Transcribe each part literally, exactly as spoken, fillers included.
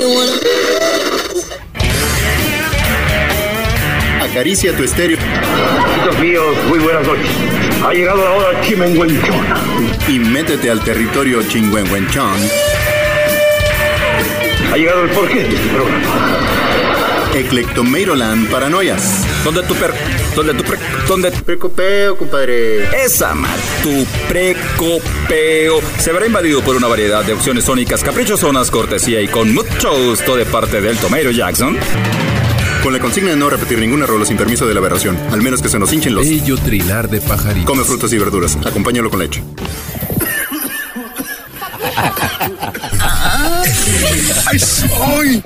Acaricia tu estéreo. Amigos míos, muy buenas noches. Ha llegado la hora chimenguenchona. Y métete al territorio chingüengüenchón. Ha llegado el porqué de este programa. Eclectomeiroland Paranoias. ¿Dónde tu per... ¿Dónde tu pre... ¿Dónde tu precopeo, compadre? Esa mal, tu precopeo se verá invadido por una variedad de opciones sónicas caprichosonas, cortesía y con mucho gusto de parte del Tomeiro Jackson. Con la consigna de no repetir ninguna rola sin permiso de la aberración, al menos que se nos hinchen los... Bello trinar de pajaritos. Come frutas y verduras, acompáñalo con leche. ¡Ay, soy!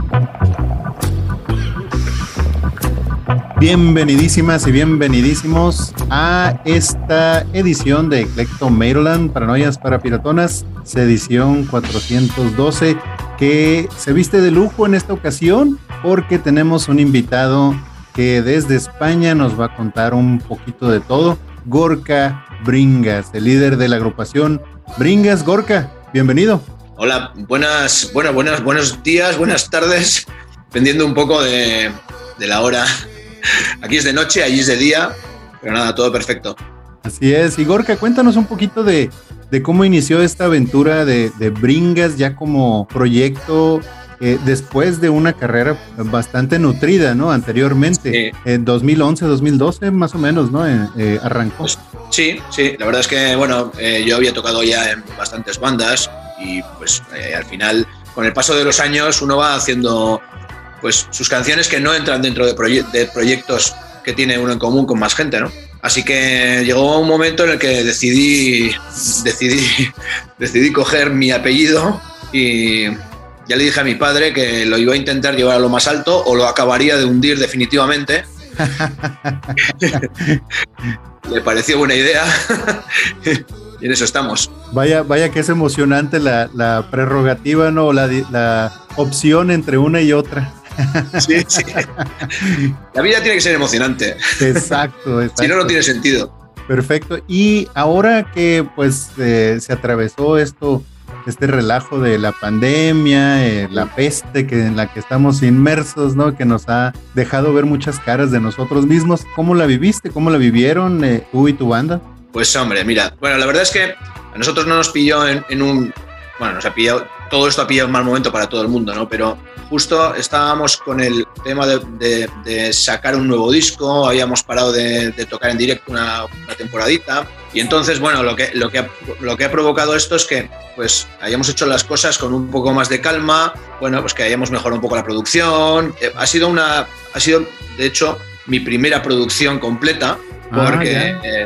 Bienvenidísimas y bienvenidísimos a esta edición de Eclectomeiroland, Paranoias para Piratonas, edición cuatrocientos doce, que se viste de lujo en esta ocasión porque tenemos un invitado que desde España nos va a contar un poquito de todo. Gorka Bringas, el líder de la agrupación Bringas. Gorka, bienvenido. Hola, buenas, buenas, buenas, buenos días, buenas tardes, dependiendo un poco de, de la hora. Aquí es de noche, allí es de día, pero nada, todo perfecto. Así es. Y Gorka, cuéntanos un poquito de, de cómo inició esta aventura de, de Bringas ya como proyecto eh, después de una carrera bastante nutrida, ¿no? Anteriormente, sí. En dos mil once, dos mil doce más o menos, ¿no? Eh, eh, arrancó. Pues, sí, sí, la verdad es que, bueno, eh, yo había tocado ya en bastantes bandas y pues eh, al final, con el paso de los años, uno va haciendo... pues sus canciones que no entran dentro de, proye- de proyectos que tiene uno en común con más gente, ¿no? Así que llegó un momento en el que decidí, decidí, decidí coger mi apellido y ya le dije a mi padre que lo iba a intentar llevar a lo más alto o lo acabaría de hundir definitivamente. Le pareció buena idea y en eso estamos. Vaya, vaya que es emocionante la, la prerrogativa, ¿no? La, la opción entre una y otra. Sí, sí. La vida tiene que ser emocionante. Exacto, exacto. Si no, no tiene sentido. Perfecto. Y ahora que pues eh, se atravesó esto, este relajo de la pandemia, eh, la peste que, en la que estamos inmersos, ¿no? Que nos ha dejado ver muchas caras de nosotros mismos. ¿Cómo la viviste? ¿Cómo la vivieron eh, tú y tu banda? Pues hombre, mira, bueno, la verdad es que a nosotros no nos pilló en, en un... Bueno, nos ha pillado... Todo esto ha pillado un mal momento para todo el mundo, ¿no? Pero justo estábamos con el tema de, de, de sacar un nuevo disco, habíamos parado de, de tocar en directo una, una temporadita y entonces, bueno, lo que, lo, que ha, lo que ha provocado esto es que pues hayamos hecho las cosas con un poco más de calma, bueno, pues que hayamos mejorado un poco la producción. Eh, ha sido una... Ha sido, de hecho, mi primera producción completa porque... Ah, eh,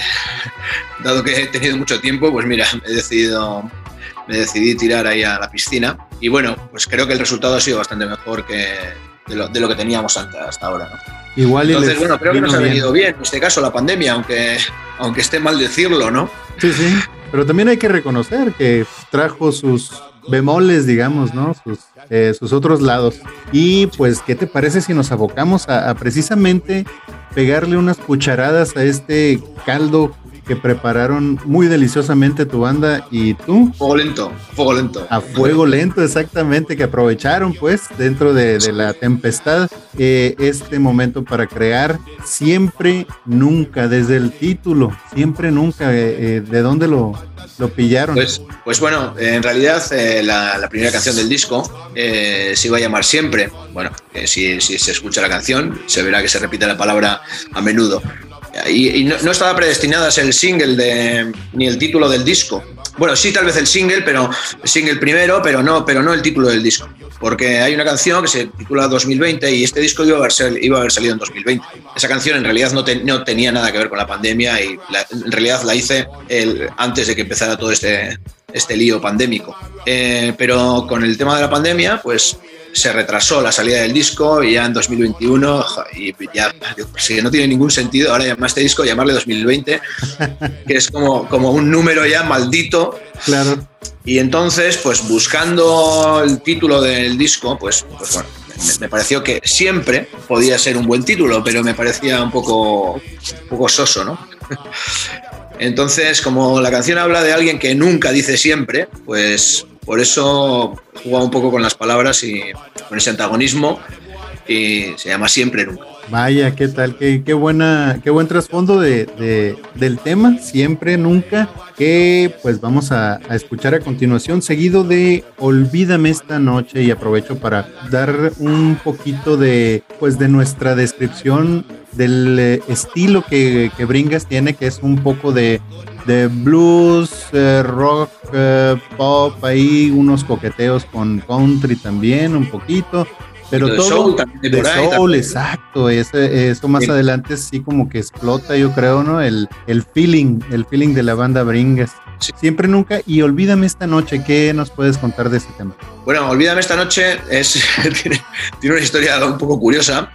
dado que he tenido mucho tiempo, pues mira, he decidido... me decidí tirar ahí a la piscina y bueno, pues creo que el resultado ha sido bastante mejor que de lo, de lo que teníamos hasta, hasta ahora, ¿no? Igual y entonces, bueno, creo que nos ha venido bien. bien en este caso la pandemia, aunque, aunque esté mal decirlo, ¿no? Sí, sí, pero también hay que reconocer que trajo sus bemoles, digamos, ¿no? Sus, eh, sus otros lados. Y pues, ¿qué te parece si nos abocamos a, a precisamente pegarle unas cucharadas a este caldo que prepararon muy deliciosamente tu banda y tú? Fuego lento, fuego lento. A fuego lento, exactamente, que aprovecharon pues dentro de, de la tempestad eh, este momento para crear Siempre Nunca, desde el título, Siempre Nunca, eh, eh, ¿de dónde lo, lo pillaron? Pues, pues bueno, en realidad eh, la, la primera canción del disco eh, se iba a llamar Siempre. Bueno, eh, si, si se escucha la canción se verá que se repite la palabra a menudo. Y, y no, no estaba predestinada a ser el single de, ni el título del disco. Bueno, sí, tal vez el single, pero el single primero, pero no, pero no el título del disco. Porque hay una canción que se titula dos mil veinte y este disco iba a haber, iba a haber salido en dos mil veinte. Esa canción en realidad no, te, no tenía nada que ver con la pandemia y la, en realidad la hice el, antes de que empezara todo este, este lío pandémico. Eh, pero con el tema de la pandemia, pues se retrasó la salida del disco y ya en dos mil veintiuno y ya si no tiene ningún sentido ahora llamar a este disco llamarle dos mil veinte, que es como, como un número ya maldito. Claro. Y entonces, pues buscando el título del disco, pues, pues bueno, me, me pareció que Siempre podía ser un buen título, pero me parecía un poco, un poco soso, ¿no? Entonces, como la canción habla de alguien que nunca dice siempre, pues por eso jugado un poco con las palabras y con ese antagonismo, y se llama Siempre Nunca. Vaya, qué tal, qué, qué buena, qué buen trasfondo de, de, del tema, Siempre Nunca, que pues vamos a, a escuchar a continuación, seguido de Olvídame esta noche, y aprovecho para dar un poquito de pues de nuestra descripción del eh, estilo que, que Bringas tiene, que es un poco de, de blues, eh, rock, eh, pop, ahí unos coqueteos con country también, un poquito. Pero de todo soul, también, de, de por ahí, soul, también. exacto, ese, eso más Sí. adelante sí como que explota, yo creo, ¿no? El, el feeling, el feeling de la banda Bringas. Sí. Siempre Nunca y Olvídame esta noche, ¿qué nos puedes contar de ese tema? Bueno, Olvídame esta noche es, tiene, tiene una historia un poco curiosa,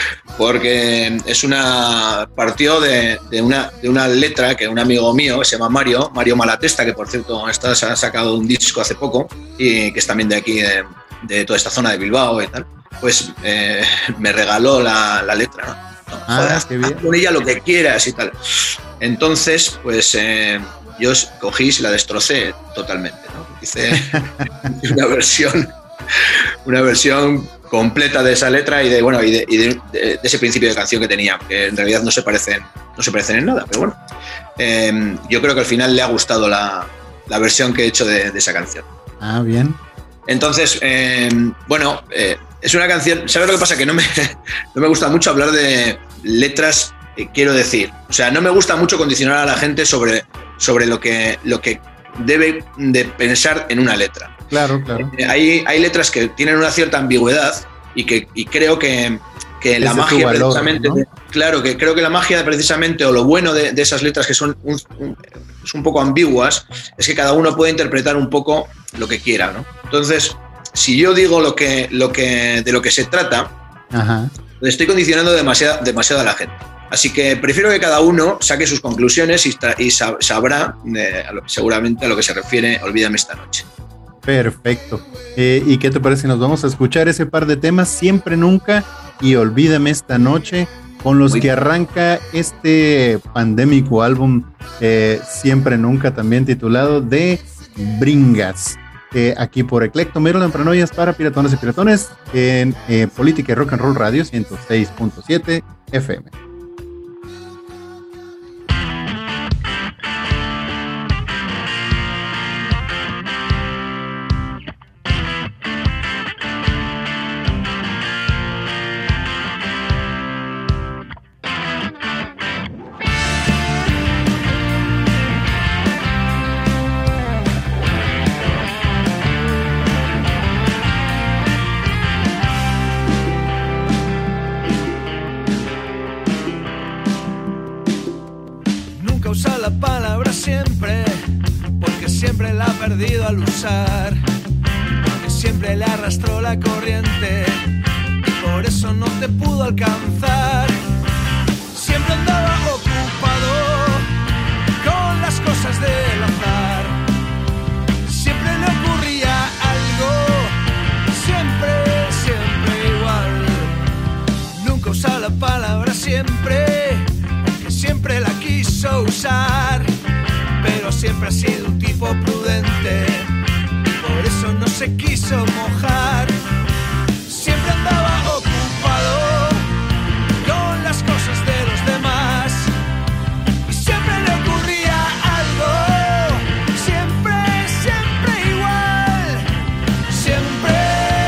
porque es una partió de, de, una, de una letra que un amigo mío, que se llama Mario, Mario Malatesta, que por cierto está, se ha sacado un disco hace poco, y que es también de aquí, de, de toda esta zona de Bilbao y tal, pues eh, me regaló la, la letra, ¿no? Ah, Joder, qué bien. haz con ella lo que quieras y tal. Entonces, pues eh, yo cogí y la destrocé totalmente, ¿no? Hice una versión, una versión completa de esa letra y de bueno y de, y de, de, de ese principio de canción que tenía, que en realidad no se parecen, no se parecen en nada, pero bueno, eh, yo creo que al final le ha gustado la, la versión que he hecho de, de esa canción. Ah, bien. Entonces, eh, bueno, eh, es una canción, ¿sabes lo que pasa? Que no me, no me gusta mucho hablar de letras, eh, quiero decir. O sea, no me gusta mucho condicionar a la gente sobre, sobre lo, que, lo que debe de pensar en una letra. Claro, claro. Eh, hay, hay letras que tienen una cierta ambigüedad y que y creo que, que la Ese es su magia valor, precisamente, ¿no? de, claro, que creo que la magia precisamente, o lo bueno de, de esas letras que son un, un, un poco ambiguas, es que cada uno puede interpretar un poco lo que quiera, ¿no? Entonces, si yo digo lo que, lo que, de lo que se trata, Ajá. le estoy condicionando demasiado, demasiado a la gente. Así que prefiero que cada uno saque sus conclusiones y, y sabrá eh, a lo, seguramente a lo que se refiere Olvídame esta noche. Perfecto. Eh, ¿Y qué te parece si nos vamos a escuchar ese par de temas, Siempre Nunca y Olvídame esta noche, con los Muy que bien. arranca este pandémico álbum, eh, Siempre Nunca, también titulado de Bringas? Eh, aquí por Eclecto Maryland, Paranoias para Piratones y Piratones, en eh, Política y Rock and Roll Radio ciento seis punto siete F M. Nunca usa la palabra siempre, porque siempre la ha perdido al usar, porque siempre le arrastró la corriente y por eso no te pudo alcanzar. Siempre andaba ocupado con las cosas del azar, siempre le ocurría algo, siempre, siempre igual. Nunca usa la palabra siempre, porque siempre la quiso usar, pero siempre ha sido un tipo prudente, por eso no se quiso mojar. Siempre andaba ocupado con las cosas de los demás y siempre le ocurría algo, siempre, siempre igual, siempre.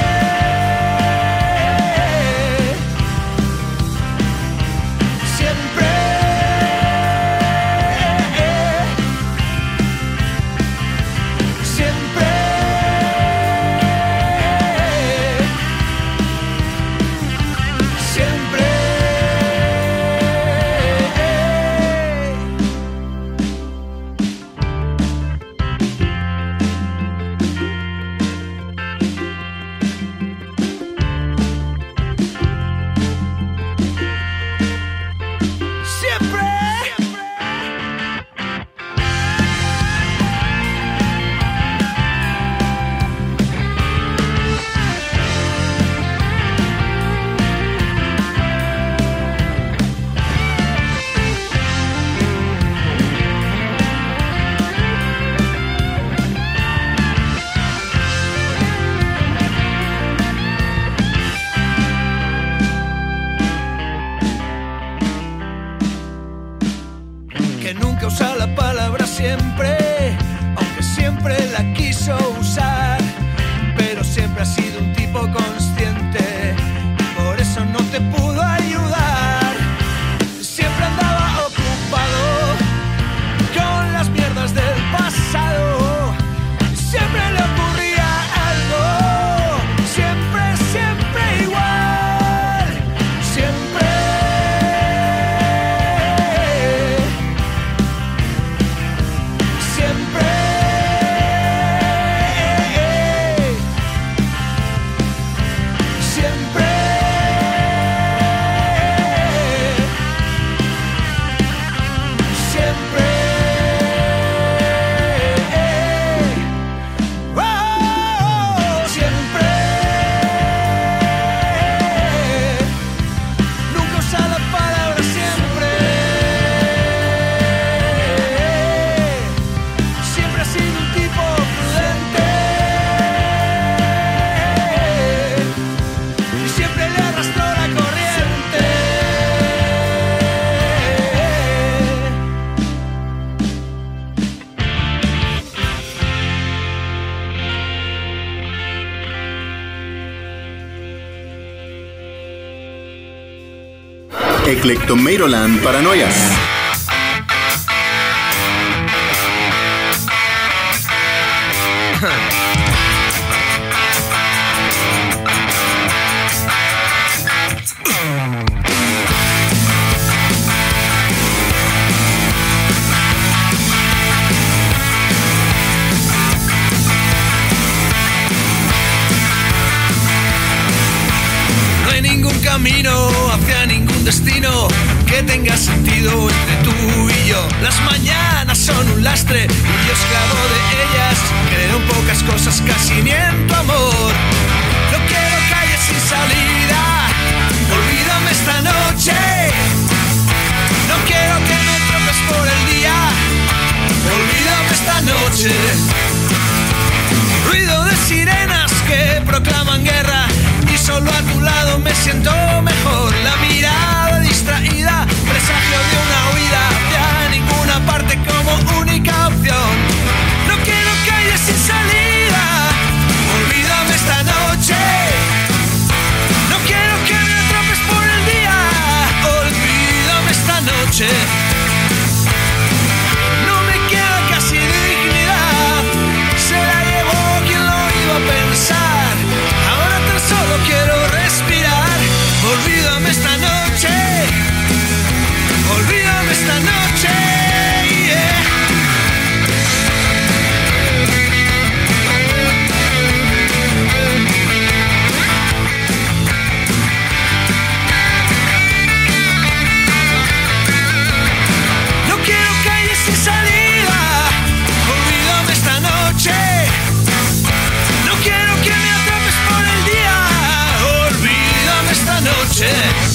Siempre. Siempre. Eclectomeiroland Paranoias. Camino hacia ningún destino que tenga sentido entre tú y yo. Las mañanas son un lastre y yo esclavo de ellas. Creo en pocas cosas, casi ni en tu amor. No quiero calles sin salida, olvídame esta noche. No quiero que me tropes por el día, olvídame esta noche. Ruido de sirenas que proclaman guerra, y solo a tu lado me siento mejor. La mirada distraída, presagio de una huida hacia ninguna parte como única opción. No quiero calles sin salida, olvídame esta noche. No quiero que me atrapes por el día, olvídame esta noche. No me queda casi dignidad, se la llevó quien lo iba a pensar. Ahora tan solo quiero respirar. Olvídame esta noche, olvídame esta noche, yeah. No quiero calles sin salida, olvídame esta noche. No quiero que me atrapes por el día, olvídame esta noche.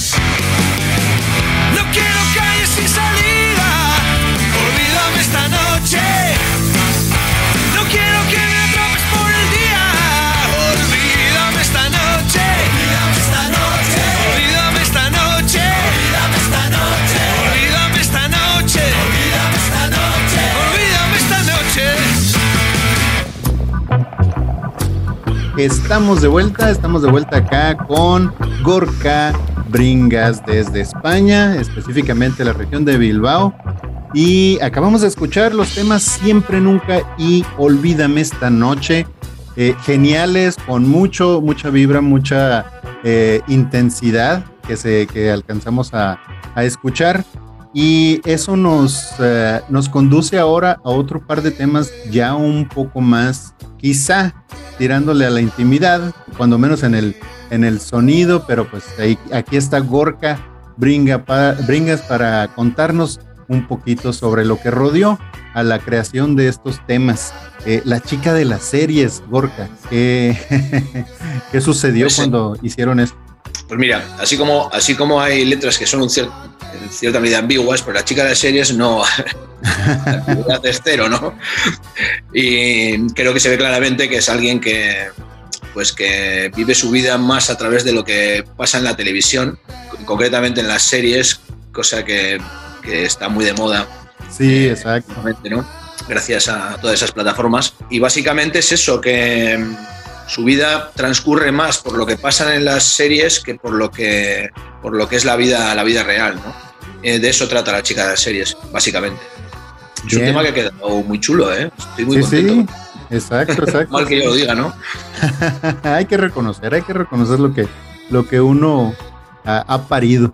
No quiero calles sin salida, olvídame esta noche. No quiero que me atrapes por el día, olvídame esta noche. Olvídame esta noche, olvídame esta noche, olvídame esta noche, olvídame esta noche, olvídame esta noche, olvídame esta noche. Estamos de vuelta, estamos de vuelta acá con Gorka Bringas desde España, específicamente la región de Bilbao. Y acabamos de escuchar los temas Siempre, Nunca y Olvídame esta noche. Eh, geniales, con mucho, mucha vibra, mucha eh, intensidad que, se, que alcanzamos a, a escuchar. Y eso nos, eh, nos conduce ahora a otro par de temas ya un poco más, quizá tirándole a la intimidad, cuando menos en el, en el sonido, pero pues ahí, aquí está Gorka Bringa pa, Bringas para contarnos un poquito sobre lo que rodeó a la creación de estos temas. Eh, la chica de las series, Gorka, ¿qué, ¿qué sucedió pues, cuando hicieron esto? Pues mira, así como, así como hay letras que son un cierto, en cierta medida ambiguas, pues la chica de las series no, la ambigüedad es cero, ¿no? Y creo que se ve claramente que es alguien que, pues que vive su vida más a través de lo que pasa en la televisión, concretamente en las series, cosa que, que está muy de moda. Sí, eh, exacto. ¿No? Gracias a todas esas plataformas. Y básicamente es eso, que su vida transcurre más por lo que pasa en las series que por lo que, por lo que es la vida, la vida real, ¿no? Eh, de eso trata la chica de las series, básicamente. Es Bien. Un tema que ha quedado muy chulo, ¿eh? Estoy muy sí, contento. Sí, exacto, exacto. Mal que yo lo diga, ¿no? Hay que reconocer, hay que reconocer lo que, lo que uno ha, ha parido.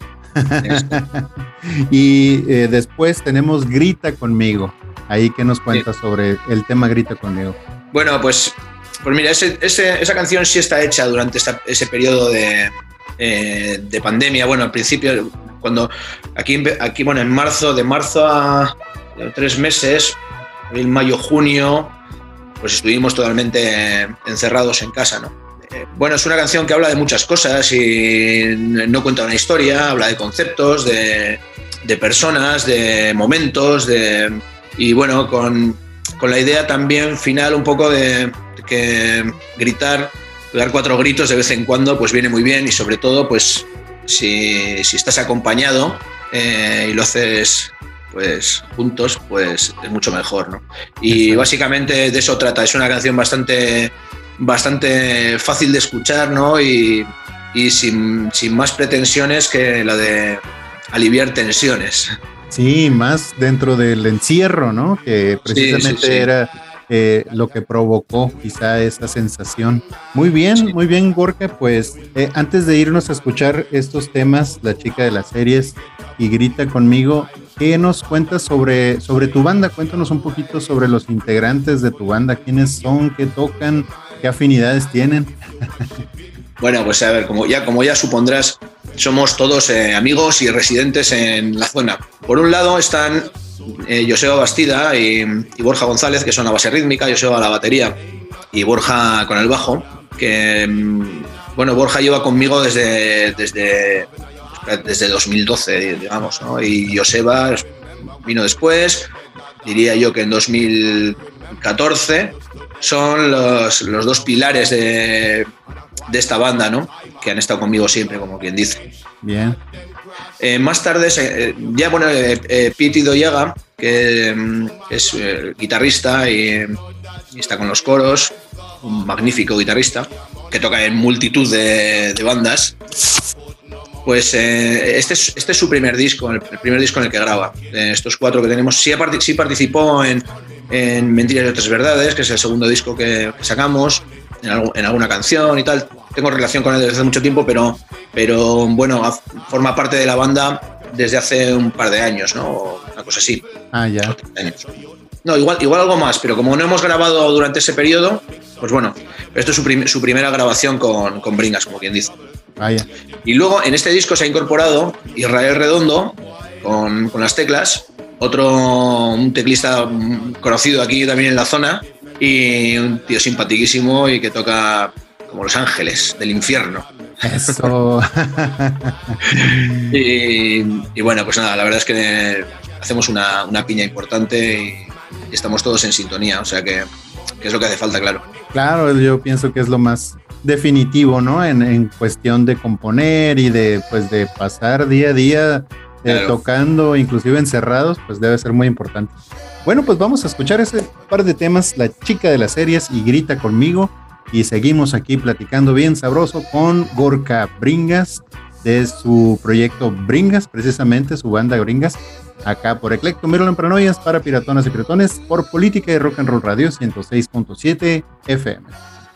Y eh, después tenemos Grita Conmigo. Ahí que nos cuentas sí. sobre el tema Grita Conmigo. Bueno, pues, pues mira, ese, ese, esa canción sí está hecha durante esta, ese periodo de, eh, de pandemia. Bueno, al principio, cuando aquí, aquí, bueno, en marzo, de marzo a tres meses, abril, mayo, junio, pues estuvimos totalmente encerrados en casa, ¿no? Bueno, es una canción que habla de muchas cosas y no cuenta una historia, habla de conceptos, de, de personas, de momentos, de, y bueno, con, con la idea también final un poco de, de que gritar, dar cuatro gritos de vez en cuando, pues viene muy bien y sobre todo, pues si, si estás acompañado eh, y lo haces pues juntos, pues es mucho mejor, ¿no? Y básicamente de eso trata, es una canción bastante... bastante fácil de escuchar, ¿no? Y, y sin, sin más pretensiones que la de aliviar tensiones. Sí, más dentro del encierro, ¿no? Que precisamente sí, sí, sí. era eh, lo que provocó quizá esa sensación. Muy bien, sí. muy bien, Gorka. Pues eh, antes de irnos a escuchar estos temas, La Chica de las Series y Grita Conmigo, ¿qué nos cuentas sobre, sobre tu banda? Cuéntanos un poquito sobre los integrantes de tu banda. ¿Quiénes son? ¿Qué tocan? ¿Qué afinidades tienen? Bueno, pues a ver, como ya, como ya supondrás, somos todos eh, amigos y residentes en la zona. Por un lado están eh, Joseba Bastida y, y Borja González, que son la base rítmica, Joseba a la batería y Borja con el bajo, que, bueno, Borja lleva conmigo desde, desde, desde dos mil doce, digamos, ¿no? Y Joseba vino después, diría yo que en dos mil catorce. Son los, los dos pilares de, de esta banda, ¿no? Que han estado conmigo siempre, como quien dice. Bien. Eh, más tarde, eh, ya bueno, eh, eh, Piti Doyaga, que eh, es eh, guitarrista y, y está con los coros, un magnífico guitarrista, que toca en multitud de, de bandas. Pues eh, este, es, este es su primer disco, el, el primer disco en el que graba. Eh, estos cuatro que tenemos, sí, part- sí participó en... en Mentiras y otras verdades, que es el segundo disco que, que sacamos, en, algo, en alguna canción y tal. Tengo relación con él desde hace mucho tiempo, pero, pero bueno, forma parte de la banda desde hace un par de años, ¿no? Una cosa así. Ah, ya. No, igual, igual algo más, pero como no hemos grabado durante ese periodo, pues bueno, esto es su, prim- su primera grabación con, con Bringas, como quien dice. Ah, ya. Y luego en este disco se ha incorporado Israel Redondo con, con las teclas, otro un teclista conocido aquí también en la zona y un tío simpaticísimo y que toca como Los Ángeles del Infierno. Eso. y, y bueno, pues nada, la verdad es que hacemos una, una piña importante y, y estamos todos en sintonía, o sea que, que es lo que hace falta, claro. Claro, yo pienso que es lo más definitivo, ¿no? En, en cuestión de componer y de, pues, de pasar día a día Eh, claro. tocando, inclusive encerrados, pues debe ser muy importante. Bueno, pues vamos a escuchar ese par de temas, La Chica de las Series y Grita Conmigo, y seguimos aquí platicando bien sabroso con Gorka Bringas, de su proyecto Bringas, precisamente su banda Bringas, acá por Eclecto Maryland Paranoias para piratonas y piratones, por Política y Rock and Roll Radio ciento seis punto siete F M.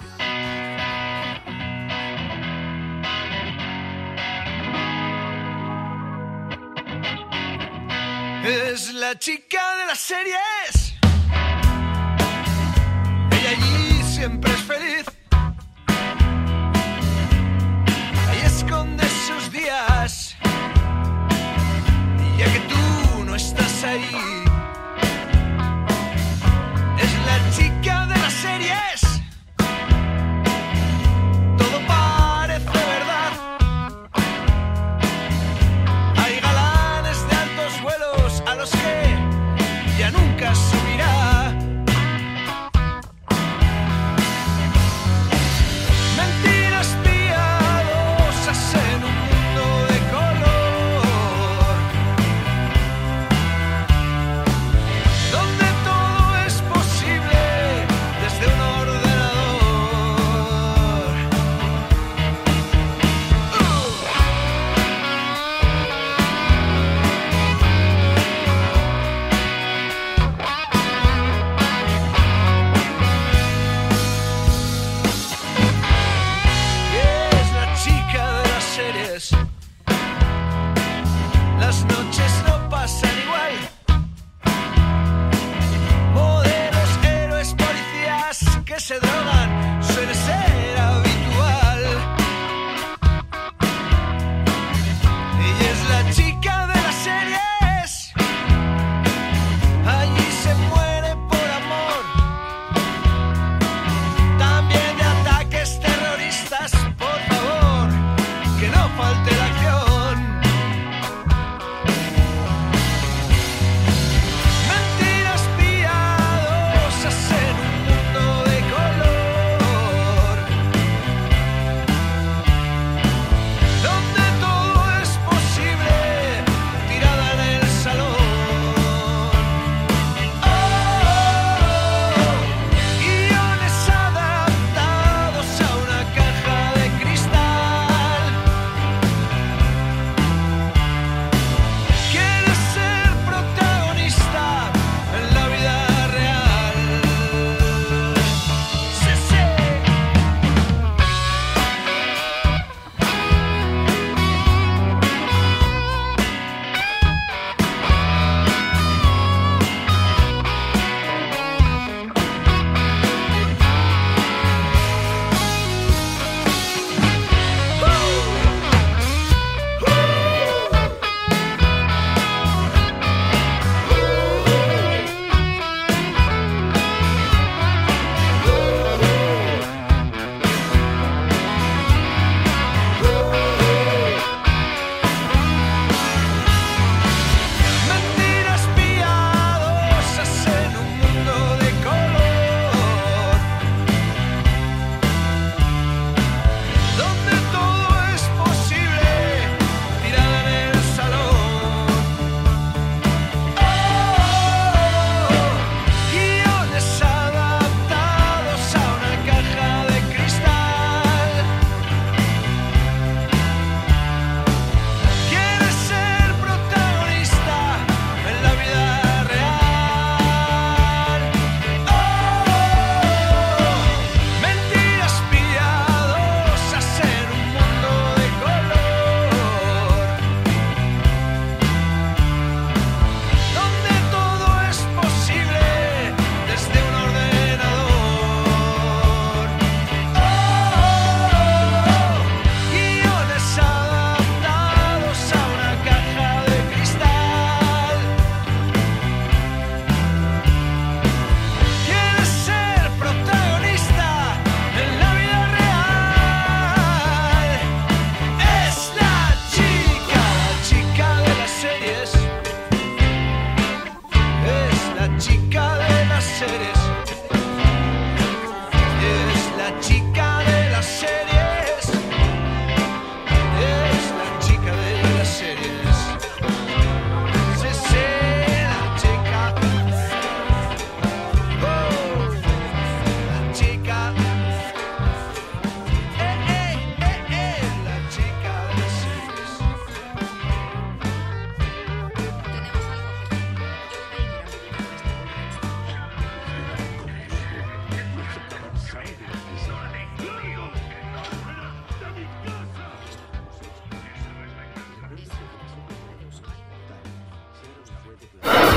Es la chica de las series. Ella allí siempre es feliz. Ahí esconde sus días. Ya que tú no estás ahí. Es la chica de las series. Todo parece verdad. Hay galanes de altos vuelos a los que ya nunca subirá.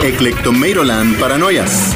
Eclectomeiroland Paranoias.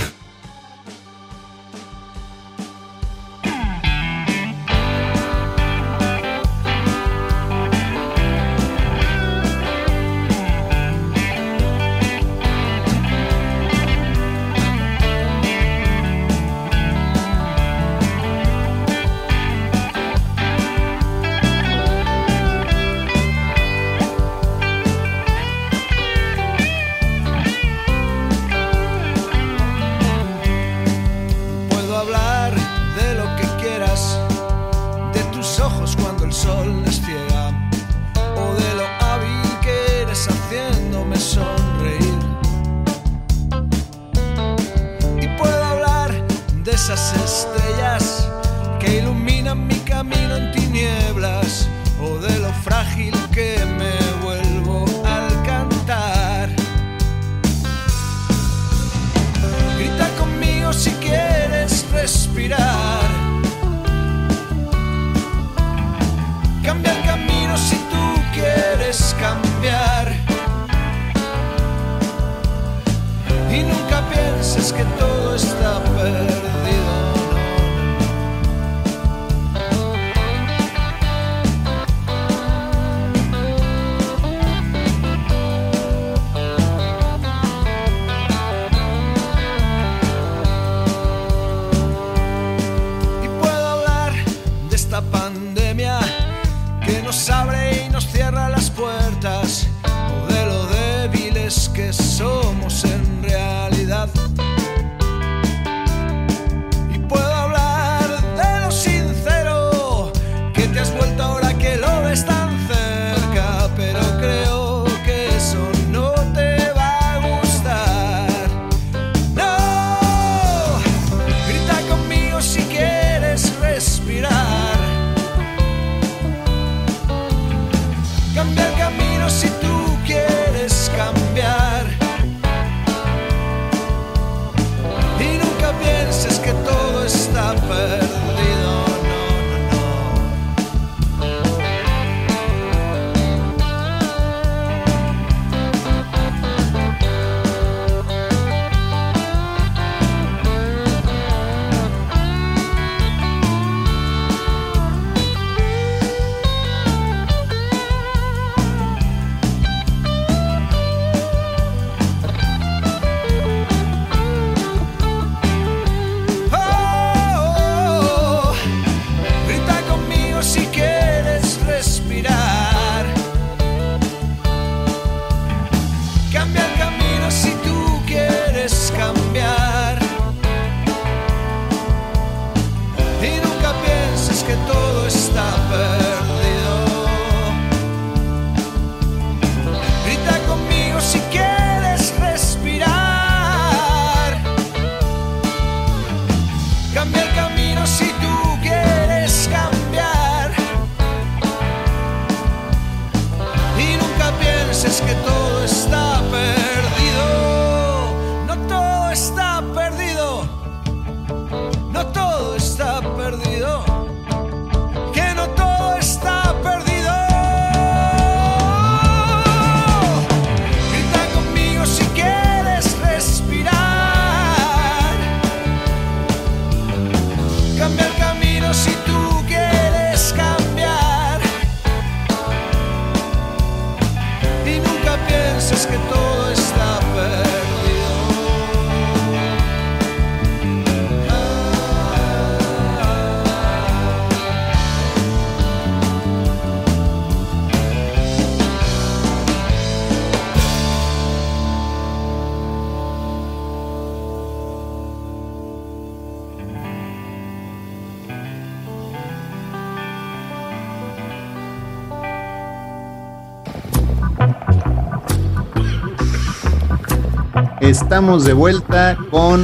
Estamos de vuelta con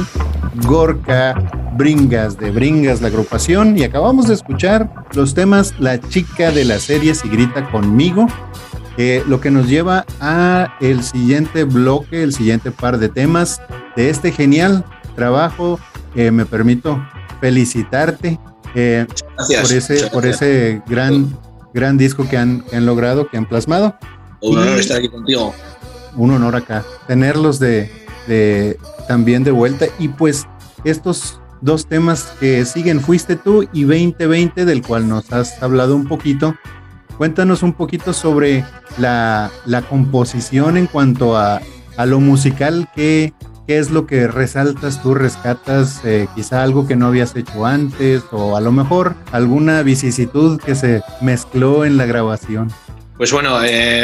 Gorka Bringas, de Bringas la agrupación, y acabamos de escuchar los temas La chica de las series y Grita conmigo, eh, lo que nos lleva a el siguiente bloque, el siguiente par de temas de este genial trabajo. Eh, me permito felicitarte eh, por ese, por ese gran, gran disco que han, que han logrado, que han plasmado. Un honor estar aquí contigo. Un honor acá, tenerlos de de, también de vuelta. Y pues estos dos temas que siguen, Fuiste Tú y veinte veinte, del cual nos has hablado un poquito. Cuéntanos un poquito sobre la, la composición en cuanto a, a lo musical. ¿Qué, qué es lo que resaltas tú, rescatas? Eh, quizá algo que no habías hecho antes, o a lo mejor alguna vicisitud que se mezcló en la grabación. Pues bueno, eh,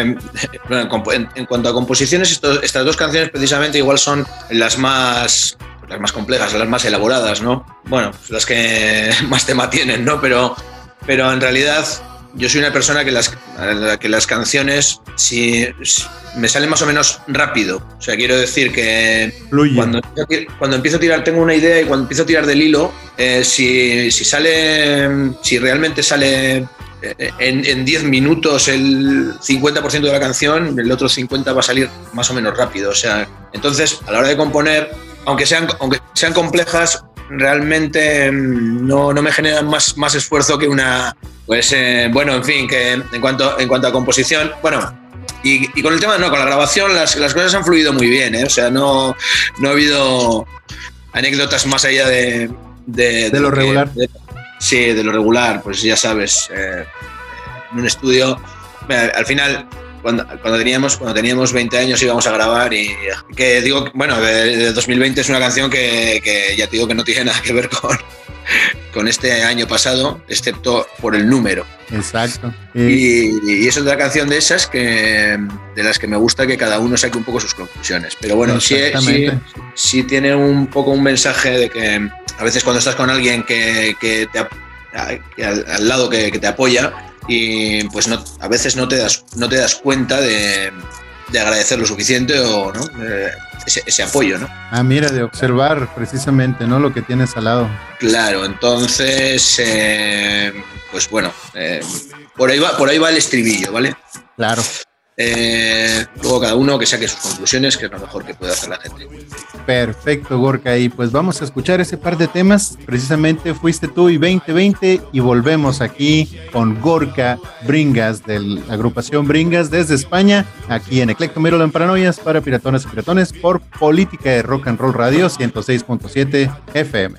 en, en cuanto a composiciones, esto, estas dos canciones precisamente igual son las más, las más complejas, las más elaboradas, ¿no? Bueno, las que más tema tienen, ¿no? Pero, pero en realidad yo soy una persona que las, que las canciones si, si me salen más o menos rápido. O sea, quiero decir que cuando, cuando empiezo a tirar, tengo una idea, y cuando empiezo a tirar del hilo, eh, si, si sale, si realmente sale en, en diez minutos el cincuenta por ciento de la canción, el otro cincuenta por ciento va a salir más o menos rápido. O sea, entonces a la hora de componer, aunque sean, aunque sean complejas, realmente no, no me generan más, más esfuerzo que una, pues eh, bueno, en fin, que en cuanto, en cuanto a composición, bueno, y, y con el tema, no, con la grabación las, las cosas han fluido muy bien, ¿eh? O sea, no, no ha habido anécdotas más allá de... De, de, de lo, lo regular. Que, de, sí, de lo regular, pues ya sabes, eh, en un estudio, eh, al final... Cuando, cuando, teníamos, cuando teníamos veinte años íbamos a grabar, y que digo, bueno, de, de dos mil veinte es una canción que, que ya te digo que no tiene nada que ver con, con este año pasado, excepto por el número. Exacto. Y, y es otra canción de esas que, de las que me gusta que cada uno saque un poco sus conclusiones. Pero bueno, sí, sí, sí tiene un poco un mensaje de que a veces cuando estás con alguien que, que te, que al, al lado que, que te apoya, y pues no, a veces no te das, no te das cuenta de, de agradecer lo suficiente o no eh, ese, ese apoyo, ¿no? Ah, mira, de observar precisamente, ¿no? Lo que tienes al lado. Claro, entonces, eh, pues bueno, eh, por ahí va, por ahí va el estribillo, ¿vale? Claro. Eh, luego cada uno que saque sus conclusiones, que es lo mejor que puede hacer la gente. Perfecto, Gorka, y pues vamos a escuchar ese par de temas, precisamente Fuiste Tú y veinte veinte, y volvemos aquí con Gorka Bringas, de la agrupación Bringas desde España, aquí en Eclecto Maryland Paranoias para piratonas y piratones por Política de Rock and Roll Radio ciento seis punto siete F M.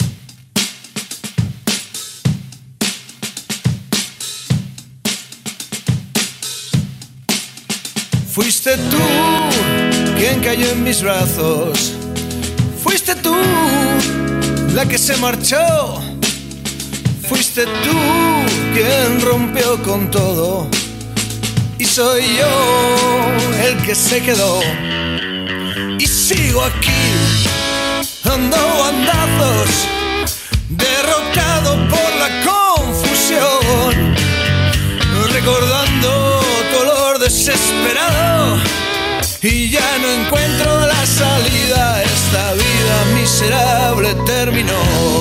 Fuiste tú quien cayó en mis brazos. Fuiste tú la que se marchó. Fuiste tú quien rompió con todo. Y soy yo el que se quedó. Y sigo aquí, ando bandazos, derrotado por la confusión, recordando tu olor desesperado, y ya no encuentro la salida. Esta vida miserable terminó.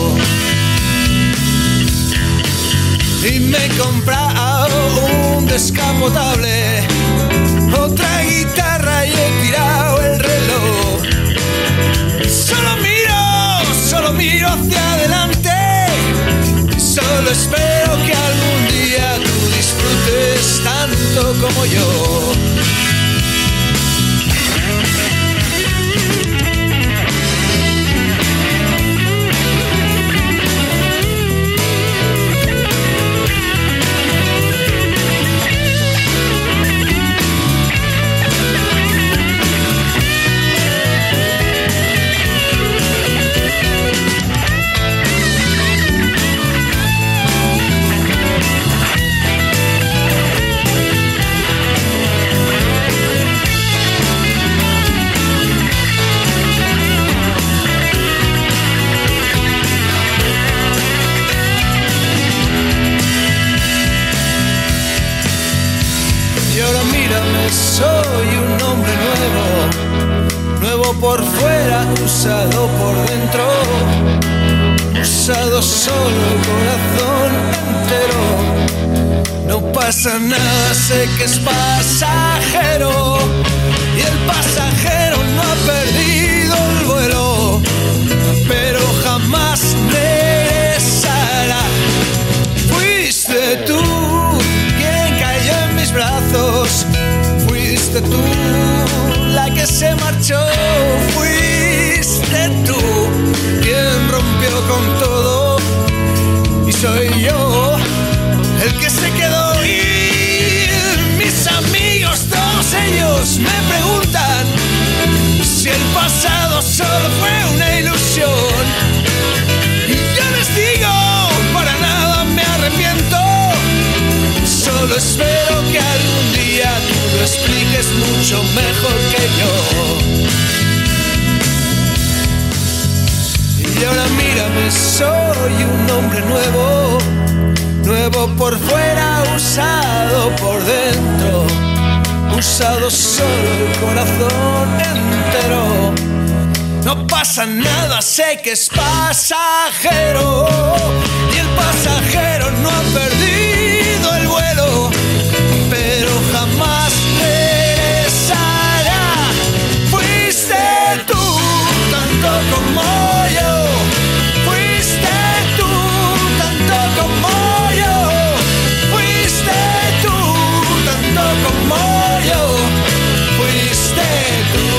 Y me he comprado un descapotable, otra guitarra y he tirado el reloj. Solo miro, solo miro hacia adelante, y solo espero que algún día tú disfrutes tanto como yo. Soy un hombre nuevo, nuevo por fuera, usado por dentro, usado solo el corazón entero. No pasa nada, sé que es pasajero, y el pasajero no ha perdido el vuelo, pero jamás regresará. Fuiste tú quien cayó en mis brazos. Fuiste tú la que que se marchó, fuiste tú quien rompió con todo, y soy yo el que se quedó. Y mis amigos, todos ellos me preguntan si el pasado solo fue una ilusión, y yo les digo, para nada me arrepiento. Solo espero que algún día tú lo expliques mucho mejor que yo. Y ahora mírame, soy un hombre nuevo, nuevo por fuera, usado por dentro, usado solo el corazón entero. No pasa nada, sé que es pasajero, y el pasajero no ha perdido el vuelo, pero jamás regresará. Fuiste tú, tanto como yo, fuiste tú, tanto como yo, fuiste tú, tanto como yo, fuiste tú.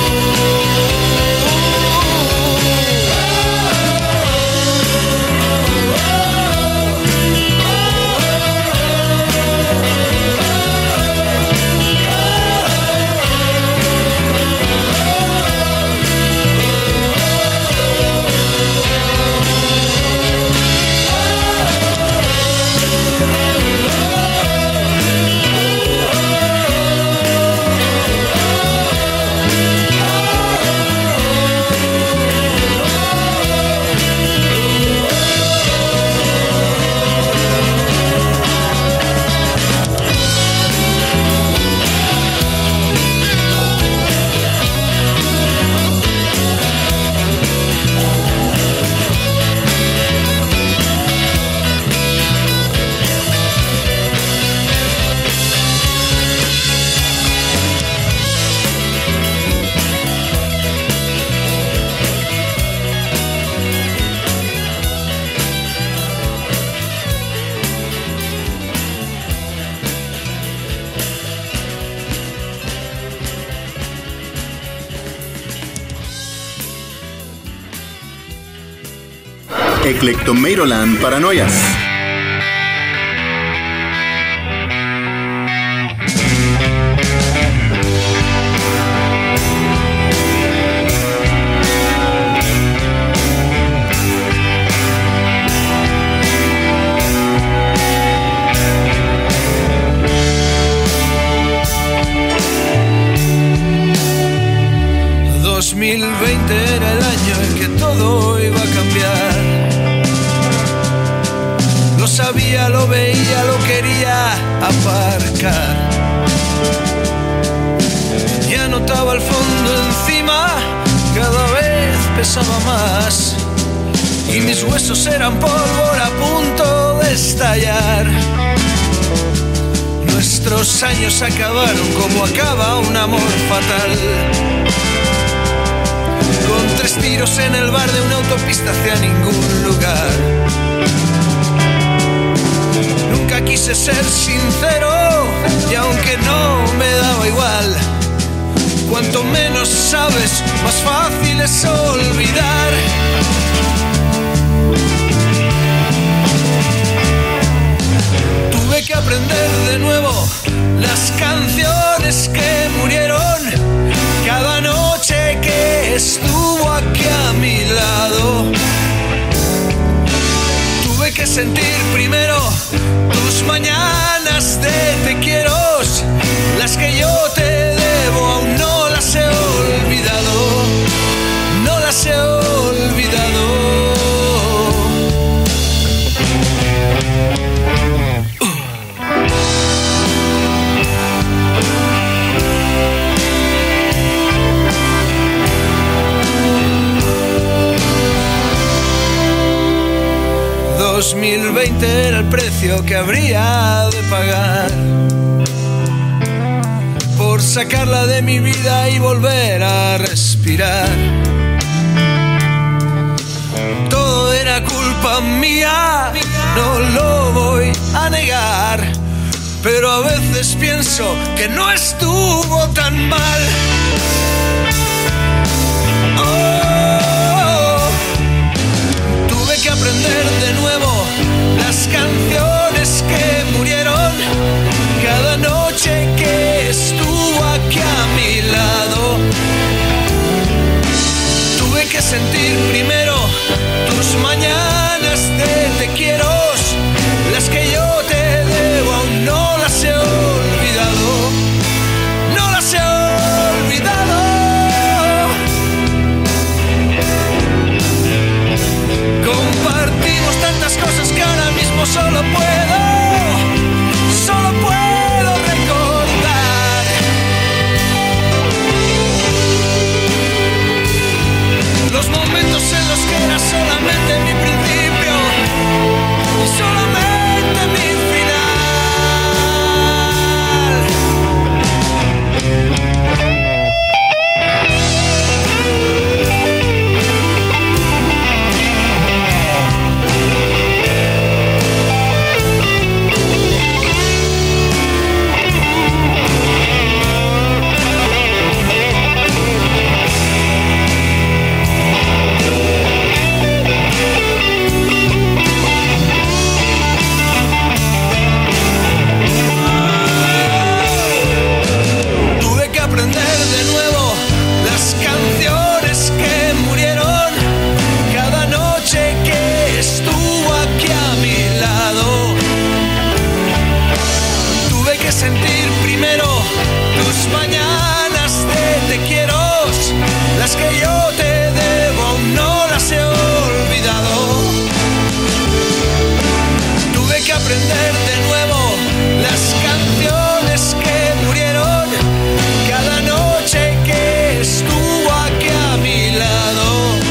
Eclectomeiroland Paranoias. dos mil veinte era el año en que todo iba a cambiar. Lo sabía, lo veía, lo quería aparcar. Ya notaba el fondo encima, cada vez pesaba más, y mis huesos eran pólvora a punto de estallar. Nuestros años acabaron como acaba un amor fatal, con tres tiros en el bar de una autopista hacia ningún lugar. Nunca quise ser sincero, y aunque no me daba igual, cuanto menos sabes, más fácil es olvidar. Tuve que aprender de nuevo las canciones que murieron cada noche que estuvo aquí a mi lado. Tuve que sentir primero tus mañanas de te quiero, las que yo te debo, aún no las he olvidado, no las he olvidado. dos mil veinte era el precio que habría de pagar por sacarla de mi vida y volver a respirar. Todo era culpa mía, no lo voy a negar, pero a veces pienso que no estuvo tan mal. Oh, tuve que aprender de nuevo las canciones que murieron cada noche que estuvo aquí a mi lado. Tuve que sentir primero tus mañanas de te quiero, las que yo te debo aún no las he olvidado, no las he olvidado. Compartimos tantas cosas que ahora mismo solo puedo, solo puedo recordar. Los momentos en los que era solamente mi principio y solamente mi final. Sentir primero tus mañanas de te quiero, las que yo te debo aún no las he olvidado. Tuve que aprender de nuevo las canciones que murieron cada noche que estuvo aquí a mi lado.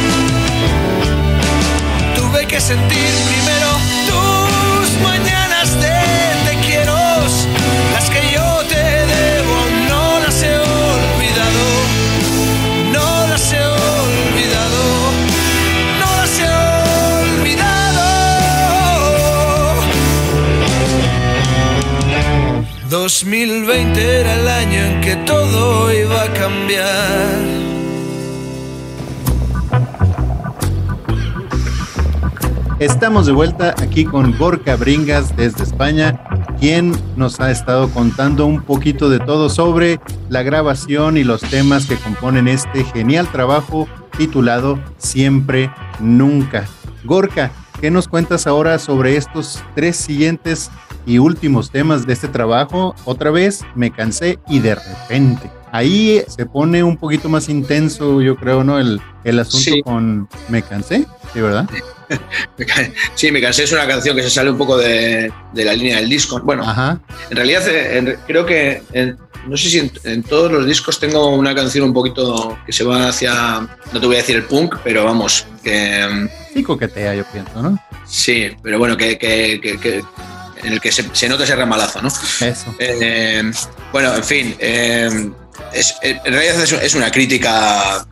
Tuve que sentir primero tus mañanas de te quiero, las que yo te debo no las he olvidado, no las he olvidado, no las he olvidado. dos mil veinte era el año en que todo iba a cambiar. Estamos de vuelta aquí con Gorka Bringas desde España, quien nos ha estado contando un poquito de todo sobre la grabación y los temas que componen este genial trabajo titulado Siempre Nunca. Gorka, ¿qué nos cuentas ahora sobre estos tres siguientes y últimos temas de este trabajo? Otra vez, Me Cansé y De Repente. Ahí se pone un poquito más intenso, yo creo, ¿no? El, el asunto sí. Con Me Cansé, ¿sí, verdad? Sí, Me Cansé es una canción que se sale un poco de, de la línea del disco. Bueno, ajá. En realidad en, creo que, en, no sé si en, en todos los discos tengo una canción un poquito que se va hacia, no te voy a decir el punk, pero vamos, que... Sí, coquetea, yo pienso, ¿no? Sí, pero bueno, que... que, que, que en el que se, se nota ese ramalazo, ¿no? Eso. Eh, bueno, en fin, eh, es, en realidad es, es una crítica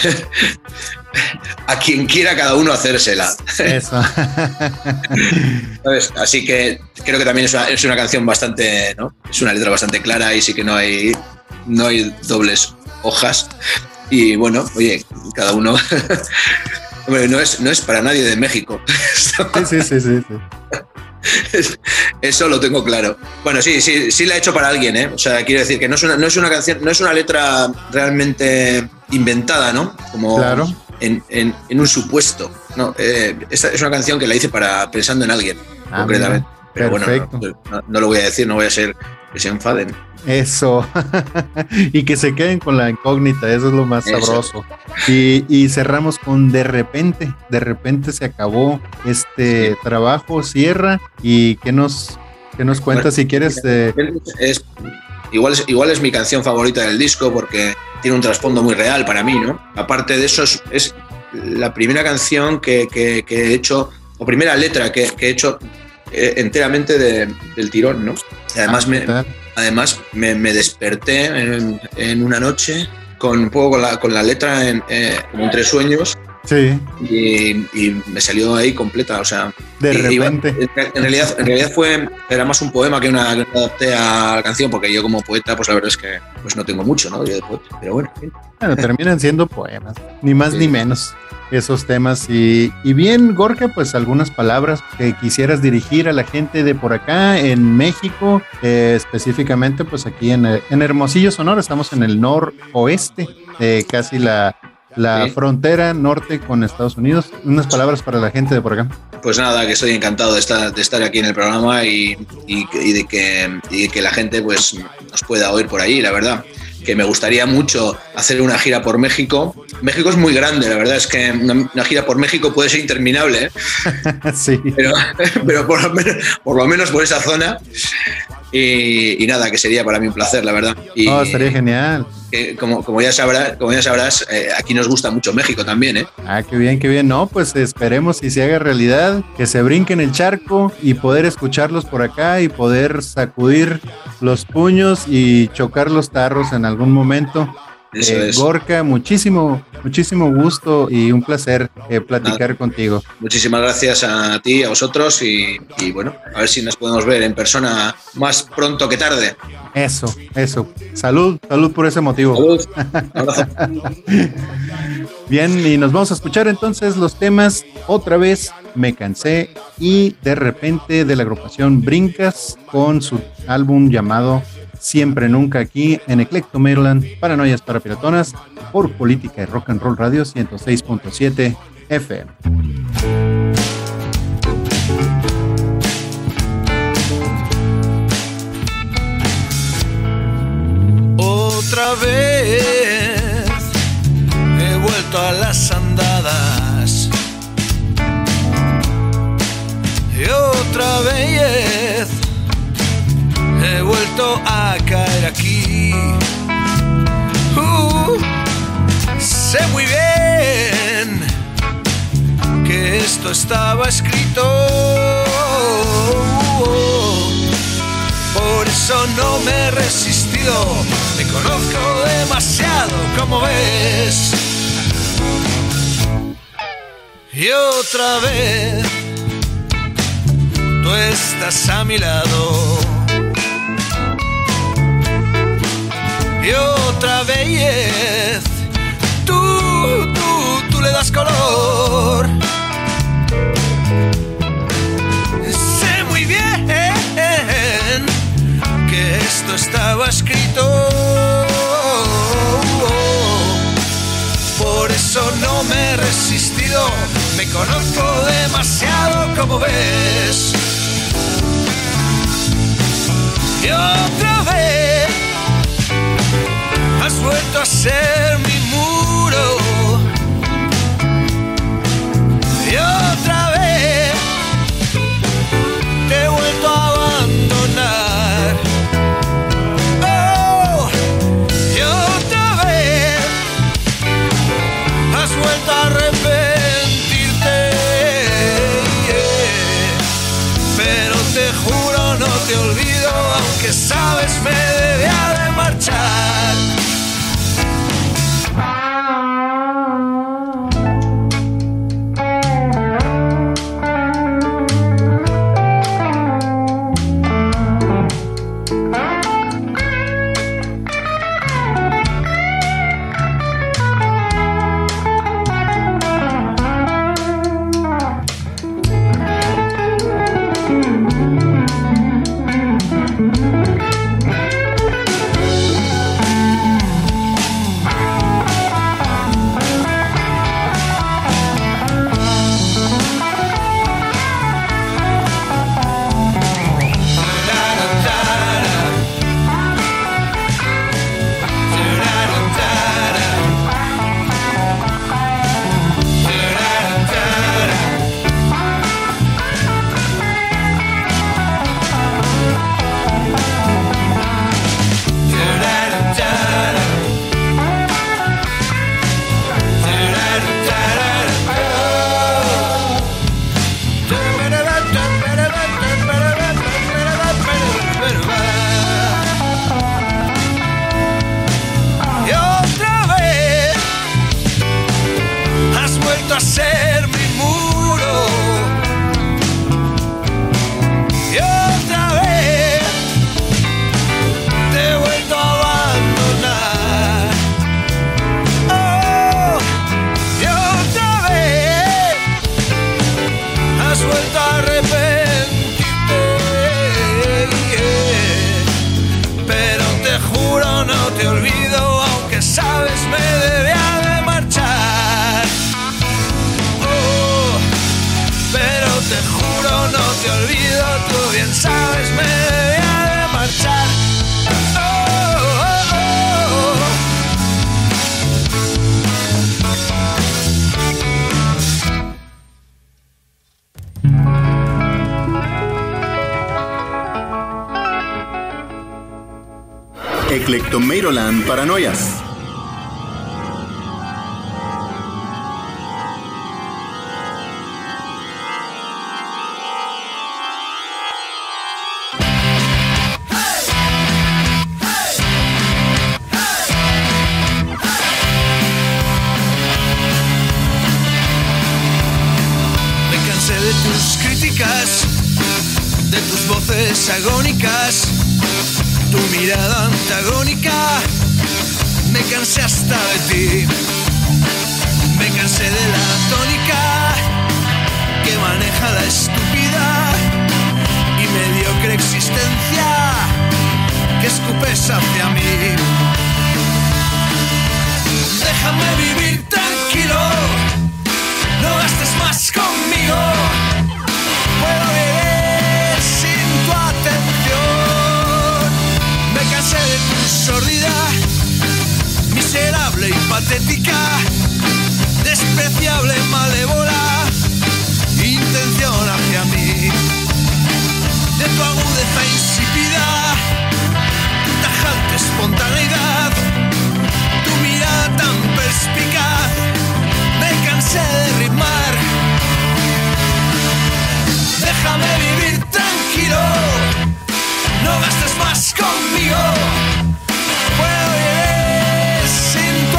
a quien quiera cada uno hacérsela. Eso. ¿Sabes? Así que creo que también es una, es una canción bastante, ¿no? Es una letra bastante clara y sí que no hay, no hay dobles hojas. Y bueno, oye, cada uno... Hombre, no es, no es para nadie de México. Sí, sí, sí, sí, sí. Eso lo tengo claro. Bueno, sí, sí, sí la he hecho para alguien, ¿eh? O sea, quiero decir que no es una, no es una canción, no es una letra realmente inventada, ¿no? Como claro. en, en, en un supuesto. No, eh, esta es una canción que la hice para pensando en alguien, ah, concretamente. Mira. Pero perfecto. Bueno, no, no, no lo voy a decir, no voy a ser que se enfaden. Eso. Y que se queden con la incógnita, eso es lo más eso. Sabroso. Y, y cerramos con De Repente. De repente se acabó este sí. trabajo, cierra. ¿Y qué nos, qué nos cuentas bueno, si quieres? De... Es, igual, es, igual es mi canción favorita del disco porque tiene un trasfondo muy real para mí, ¿no? Aparte de eso, es, es la primera canción que, que, que he hecho, o primera letra que, que he hecho eh, enteramente de, del tirón, ¿no? Y además, ah, me, además me, me desperté en, en una noche con un poco con la, con la letra en, eh, como entre sueños Sí. Y, y me salió ahí completa, o sea. De y, repente. Y, en, realidad, en realidad fue, era más un poema que una, que una adapté a la canción, porque yo como poeta, pues la verdad es que pues no tengo mucho, ¿no? Yo de poeta, pero bueno. Bien. Bueno, terminan siendo poemas, ni más sí. ni menos. Esos temas. Y, y bien, Gorka, pues algunas palabras que quisieras dirigir a la gente de por acá en México, eh, específicamente pues aquí en, en Hermosillo, Sonora, estamos en el noroeste, eh, casi la, la sí. frontera norte con Estados Unidos. Unas palabras para la gente de por acá. Pues nada, que estoy encantado de estar, de estar aquí en el programa y, y, y, de que, y de que la gente pues nos pueda oír por ahí, la verdad. Que me gustaría mucho hacer una gira por México. México es muy grande, la verdad es que una, una gira por México puede ser interminable, ¿eh? Sí. Pero, pero por, lo menos, por lo menos por esa zona. Y, y nada, que sería para mí un placer, la verdad. Y, oh, estaría genial. Que, como, como ya sabrás, como ya sabrás eh, aquí nos gusta mucho México también, ¿eh? Ah, qué bien, qué bien. No, pues esperemos y se haga realidad, que se brinquen el charco y poder escucharlos por acá y poder sacudir los puños y chocar los tarros en algún momento. Eso eh, es. Gorka, muchísimo, muchísimo gusto y un placer eh, platicar Nada. contigo. Muchísimas gracias a ti, a vosotros y, y bueno, a ver si nos podemos ver en persona más pronto que tarde. Eso, eso. Salud, salud por ese motivo. Salud. Un abrazo. Bien, y nos vamos a escuchar entonces los temas otra vez. Me cansé y de repente de la agrupación Brincas con su álbum llamado Siempre Nunca, aquí en Eclecto Maryland, Paranoias para Piratonas, por Política y Rock and Roll Radio ciento seis punto siete F M. Otra vez he vuelto a las andadas y otra vez he vuelto a caer aquí. Uh, sé muy bien que esto estaba escrito. Por eso no me he resistido. Me conozco demasiado, como ves. Y otra vez tú estás a mi lado. Y otra vez tú, tú, tú le das color. Sé muy bien que esto estaba escrito. Por eso no me he resistido. Me conozco demasiado, como ves. Y otra vez has vuelto a ser mi muro. Y otra vez te he vuelto a abandonar. Oh, y otra vez has vuelto a arrepentirte. Yeah. Pero te juro no te olvido, aunque sabes me debía de marchar. Eclectomeiroland Paranoias. De tus voces agónicas, tu mirada antagónica, me cansé hasta de ti, me cansé de la tónica que maneja la estúpida y mediocre existencia que escupes hacia mí. Déjame vivir tranquilo, no gastes más conmigo. Puedo vivir sin tu atención. Me cansé de tu sordida, miserable y patética, despreciable, malévola, intención hacia mí. De tu agudeza insípida, tu tajante espontaneidad, tu mirada tan perspicaz, me cansé de rimar. Déjame vivir tranquilo, no gastes más conmigo. Puedo vivir sin tu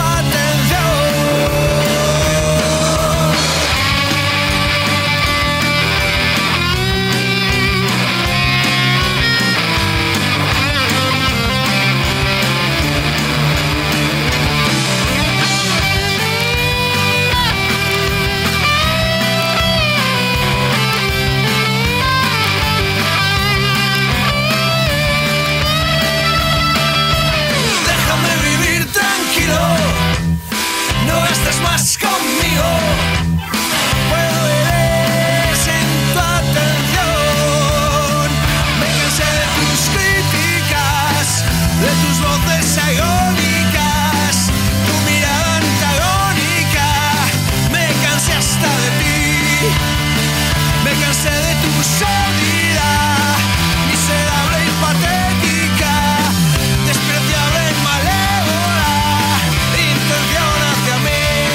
más conmigo. Puedo vivir sin tu atención. Me cansé de tus críticas, de tus voces agónicas, tu mirada antagónica. Me cansé hasta de ti, me cansé de tu sordida, miserable y patética, despreciable y malévola, intención hacia mí.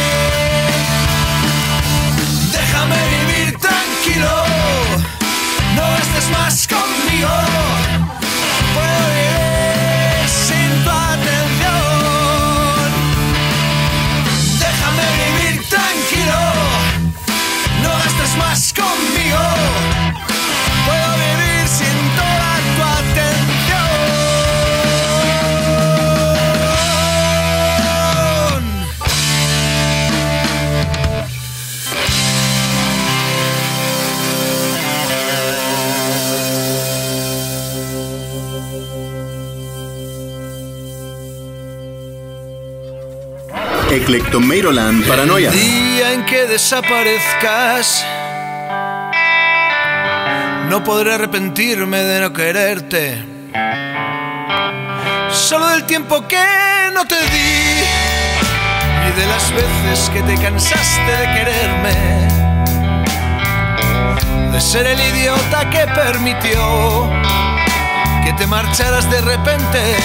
Déjame vivir tranquilo, no estés más conmigo. Puedo vivir sin tu atención. Déjame vivir tranquilo, no gastes más conmigo. Puedo vivir sin toda tu atención. Eclectomeiroland Paranoias. El día en que desaparezcas, no podré arrepentirme de no quererte, solo del tiempo que no te di y de las veces que te cansaste de quererme, de ser el idiota que permitió que te marcharas de repente.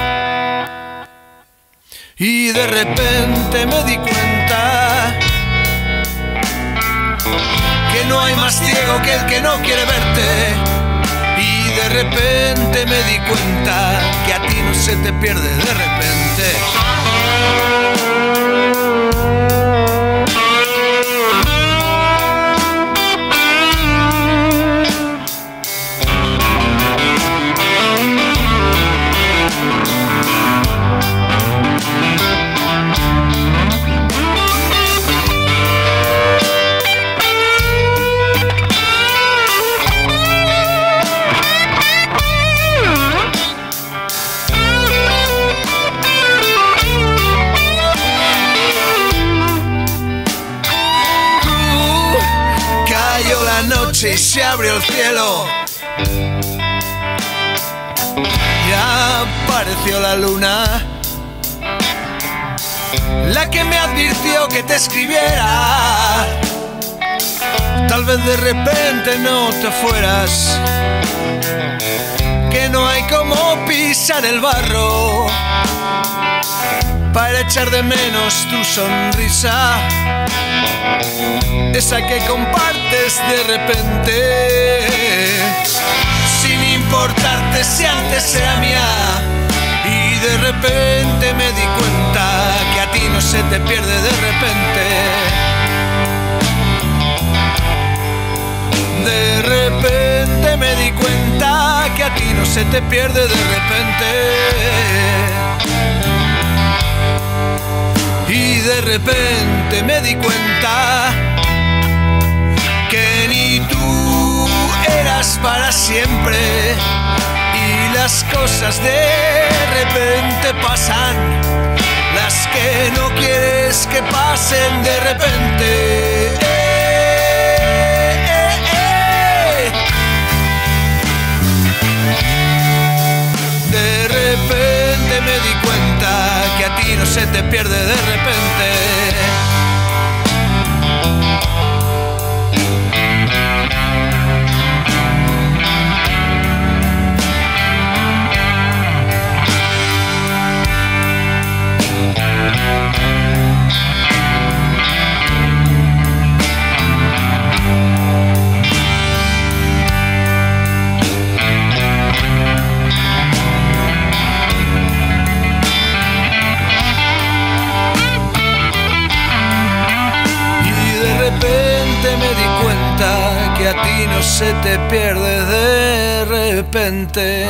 Y de repente me di cuenta que no hay más ciego que el que no quiere verte. Y de repente me di cuenta que a ti no se te pierde de repente. Y se abrió el cielo y apareció la luna, la que me advirtió que te escribiera. Tal vez de repente no te fueras, que no hay como pisar el barro para echar de menos tu sonrisa, esa que compartes de repente, sin importarte si antes era mía. Y de repente me di cuenta que a ti no se te pierde de repente. De repente me di cuenta que a ti no se te pierde de repente. Y de repente me di cuenta que ni tú eras para siempre. Y las cosas de repente pasan, las que no quieres que pasen de repente. De repente me di cuenta que a ti no se te pierde de repente. Me di cuenta que a ti no se te pierde de repente.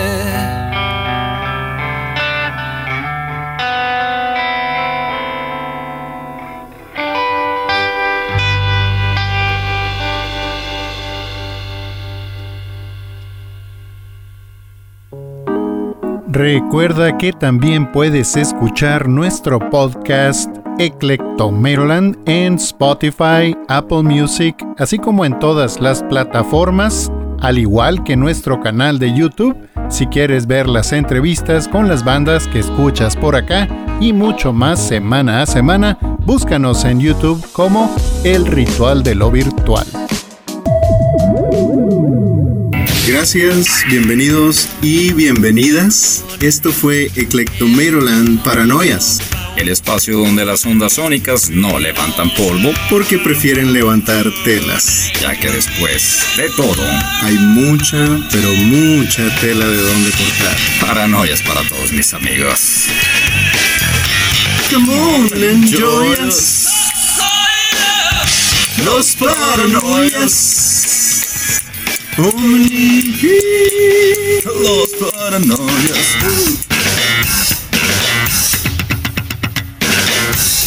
Recuerda que también puedes escuchar nuestro podcast Eclectomeroland en Spotify, Apple Music, así como en todas las plataformas, al igual que nuestro canal de YouTube, si quieres ver las entrevistas con las bandas que escuchas por acá y mucho más semana a semana. Búscanos en YouTube como El Ritual de lo Virtual. Gracias, bienvenidos y bienvenidas. Esto fue Eclectomeroland Paranoias, el espacio donde las ondas sónicas no levantan polvo, porque prefieren levantar telas. ya que después de todo Hay mucha, pero mucha tela de donde cortar. paranoias para todos mis amigos. Come on, enjoy us. Los paranoias. Only Los paranoias.